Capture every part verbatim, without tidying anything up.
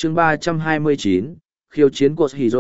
chương ba trăm hai mươi chín, khiêu chiến của Hiro.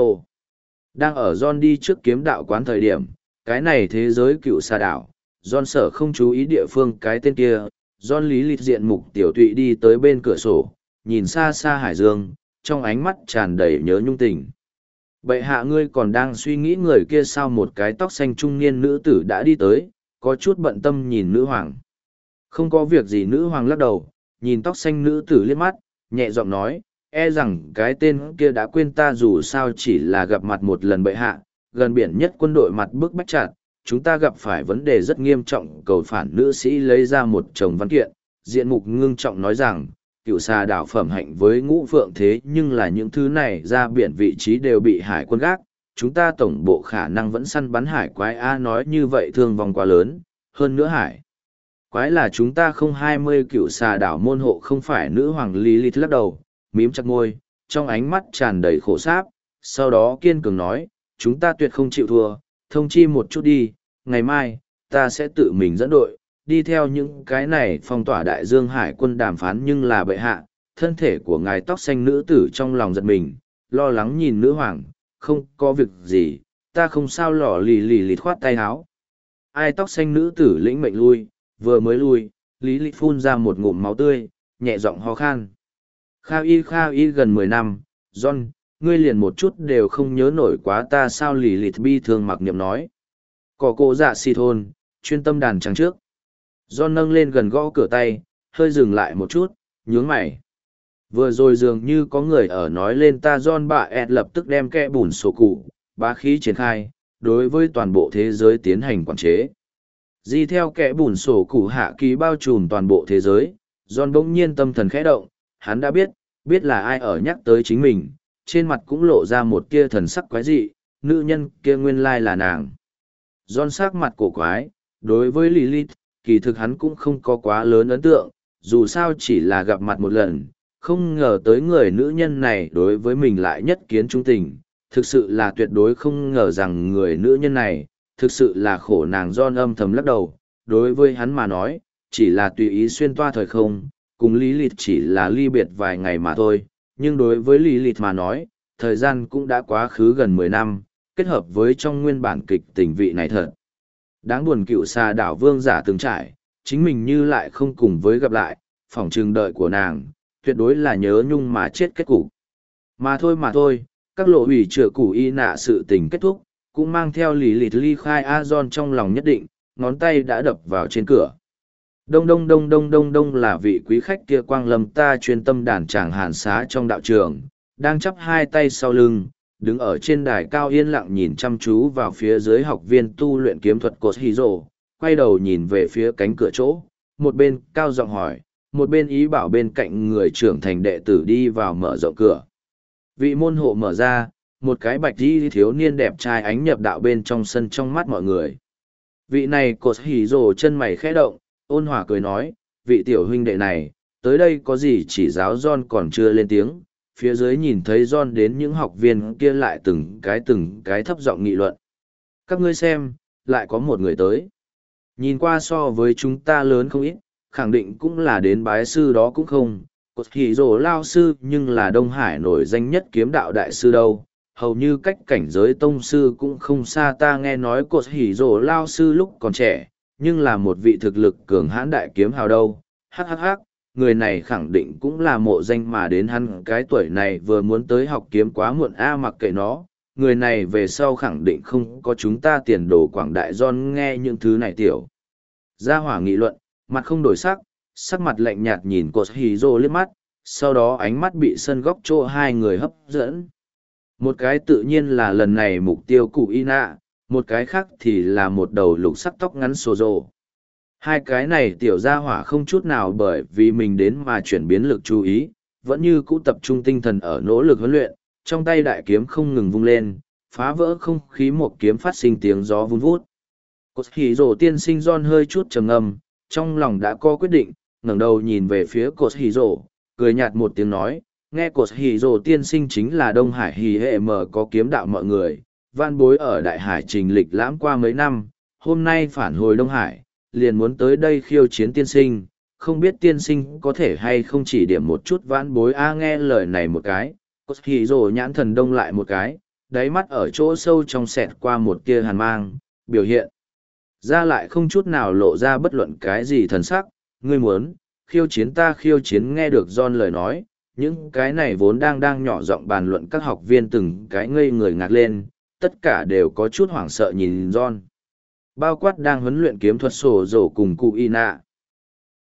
Đang ở John đi trước kiếm đạo quán thời điểm, cái này thế giới cựu xà đảo, John sở không chú ý địa phương cái tên kia, John lý lịch diện mục tiểu tụy đi tới bên cửa sổ, nhìn xa xa hải dương, trong ánh mắt tràn đầy nhớ nhung tình. Bệ hạ ngươi còn đang suy nghĩ người kia sao? Một cái tóc xanh trung niên nữ tử đã đi tới, có chút bận tâm nhìn nữ hoàng. Không có việc gì, nữ hoàng lắc đầu, nhìn tóc xanh nữ tử liếc mắt, nhẹ giọng nói, e rằng cái tên kia đã quên ta, dù sao chỉ là gặp mặt một lần bệ hạ, gần biển nhất quân đội mặt bức bách chặt, chúng ta gặp phải vấn đề rất nghiêm trọng. Cầu phản nữ sĩ lấy ra một chồng văn kiện, diện mục ngưng trọng nói rằng, cựu xà đảo phẩm hạnh với ngũ phượng, thế nhưng là những thứ này ra biển vị trí đều bị hải quân gác, chúng ta tổng bộ khả năng vẫn săn bắn hải quái. A nói như vậy thương vong quá lớn, hơn nữa hải quái là chúng ta không hai mươi cựu xà đảo môn hộ không phải. Nữ hoàng Lilith lắc đầu, mím chặt môi, trong ánh mắt tràn đầy khổ sáp, sau đó kiên cường nói, chúng ta tuyệt không chịu thua, thông chi một chút đi, ngày mai, ta sẽ tự mình dẫn đội, đi theo những cái này phong tỏa đại dương hải quân đàm phán. Nhưng là bệ hạ, thân thể của ngài tóc xanh nữ tử trong lòng giật mình, lo lắng nhìn nữ hoàng, không có việc gì, ta không sao. Lỏ lì lì lịt khoát tay áo. Ai? Tóc xanh nữ tử lĩnh mệnh lui, vừa mới lui, lý lịch phun ra một ngụm máu tươi, nhẹ giọng ho khan. Kha y kha y gần mười năm, John, ngươi liền một chút đều không nhớ nổi quá ta sao? Lì lịt bi thương mặc niệm nói. Cỏ cổ dạ xì thôn, chuyên tâm đàn trắng trước. John nâng lên gần gõ cửa tay, hơi dừng lại một chút, nhướng mày. Vừa rồi dường như có người ở nói lên ta. John bạ ẹt lập tức đem kẽ bùn sổ cụ, bá khí triển khai, đối với toàn bộ thế giới tiến hành quản chế. Di theo kẽ bùn sổ cụ hạ ký bao trùm toàn bộ thế giới, John bỗng nhiên tâm thần khẽ động, hắn đã biết, biết là ai ở nhắc tới chính mình, trên mặt cũng lộ ra một tia thần sắc quái dị, nữ nhân kia nguyên lai là nàng. John sắc mặt cổ quái, đối với Lilith, kỳ thực hắn cũng không có quá lớn ấn tượng, dù sao chỉ là gặp mặt một lần, không ngờ tới người nữ nhân này đối với mình lại nhất kiến trung tình, thực sự là tuyệt đối không ngờ rằng người nữ nhân này, thực sự là khổ nàng. John âm thầm lắc đầu, đối với hắn mà nói, chỉ là tùy ý xuyên toa thời không, cùng Lilith chỉ là ly biệt vài ngày mà thôi, nhưng đối với Lilith mà nói, thời gian cũng đã quá khứ gần mười năm, kết hợp với trong nguyên bản kịch tình vị này thật. Đáng buồn, cựu xà đảo vương giả từng trải, chính mình như lại không cùng với gặp lại, phỏng trừng đợi của nàng, tuyệt đối là nhớ nhung mà chết kết cục. Mà thôi mà thôi, các lộ hủy trựa củ y nạ sự tình kết thúc, cũng mang theo lì lịt ly khai. A John trong lòng nhất định, ngón tay đã đập vào trên cửa. Đông đông đông đông đông đông là vị quý khách kia quang lâm ta chuyên tâm đàn tràng hàn xá trong đạo trường, đang chắp hai tay sau lưng, đứng ở trên đài cao yên lặng nhìn chăm chú vào phía dưới học viên tu luyện kiếm thuật cột Hiro, quay đầu nhìn về phía cánh cửa chỗ, một bên cao giọng hỏi, một bên ý bảo bên cạnh người trưởng thành đệ tử đi vào mở rộng cửa. Vị môn hộ mở ra, một cái bạch y thiếu niên đẹp trai ánh nhập đạo bên trong sân trong mắt mọi người. Vị này cột Hiro chân mày khẽ động, ôn hòa cười nói, vị tiểu huynh đệ này, tới đây có gì chỉ giáo? John còn chưa lên tiếng, phía dưới nhìn thấy John đến, những học viên kia lại từng cái từng cái thấp giọng nghị luận. Các ngươi xem, lại có một người tới. Nhìn qua so với chúng ta lớn không ít, khẳng định cũng là đến bái sư đó cũng không. Cột hỉ rồ lao sư nhưng là Đông Hải nổi danh nhất kiếm đạo đại sư đâu, hầu như cách cảnh giới tông sư cũng không xa. Ta nghe nói cột hỉ rồ lao sư lúc còn trẻ, nhưng là một vị thực lực cường hãn đại kiếm hào đâu. Hắc hắc hắc, người này khẳng định cũng là mộ danh mà đến, hắn cái tuổi này vừa muốn tới học kiếm quá muộn. A mặc kệ nó, người này về sau khẳng định không có chúng ta tiền đồ quảng đại. John nghe những thứ này tiểu gia hỏa nghị luận, mặt không đổi sắc, sắc mặt lạnh nhạt nhìn cột Hiro liếc mắt, sau đó ánh mắt bị sân góc chỗ hai người hấp dẫn. Một cái tự nhiên là lần này mục tiêu cụ Ina, một cái khác thì là một đầu lục sắc tóc ngắn Sozo. Hai cái này tiểu gia hỏa không chút nào bởi vì mình đến mà chuyển biến lực chú ý, vẫn như cũ tập trung tinh thần ở nỗ lực huấn luyện, trong tay đại kiếm không ngừng vung lên, phá vỡ không khí một kiếm phát sinh tiếng gió vun vút. Cột Hiro tiên sinh John hơi chút trầm ngâm, trong lòng đã có quyết định, ngẩng đầu nhìn về phía cột Hiro, cười nhạt một tiếng nói, nghe cột Hiro tiên sinh chính là Đông Hải hì hệ mở có kiếm đạo mọi người, van bối ở Đại Hải trình lịch lãm qua mấy năm, hôm nay phản hồi Đông Hải, liền muốn tới đây khiêu chiến tiên sinh, không biết tiên sinh có thể hay không chỉ điểm một chút vãn bối a nghe lời này một cái, cốt hì rồ nhãn thần đông lại một cái, đáy mắt ở chỗ sâu trong sẹt qua một tia hàn mang, biểu hiện ra lại không chút nào lộ ra bất luận cái gì thần sắc, ngươi muốn, khiêu chiến ta khiêu chiến nghe được John lời nói, những cái này vốn đang đang nhỏ giọng bàn luận các học viên từng cái ngây người ngạc lên, tất cả đều có chút hoảng sợ nhìn John. Bao quát đang huấn luyện kiếm thuật sổ rổ cùng cụ y nạ.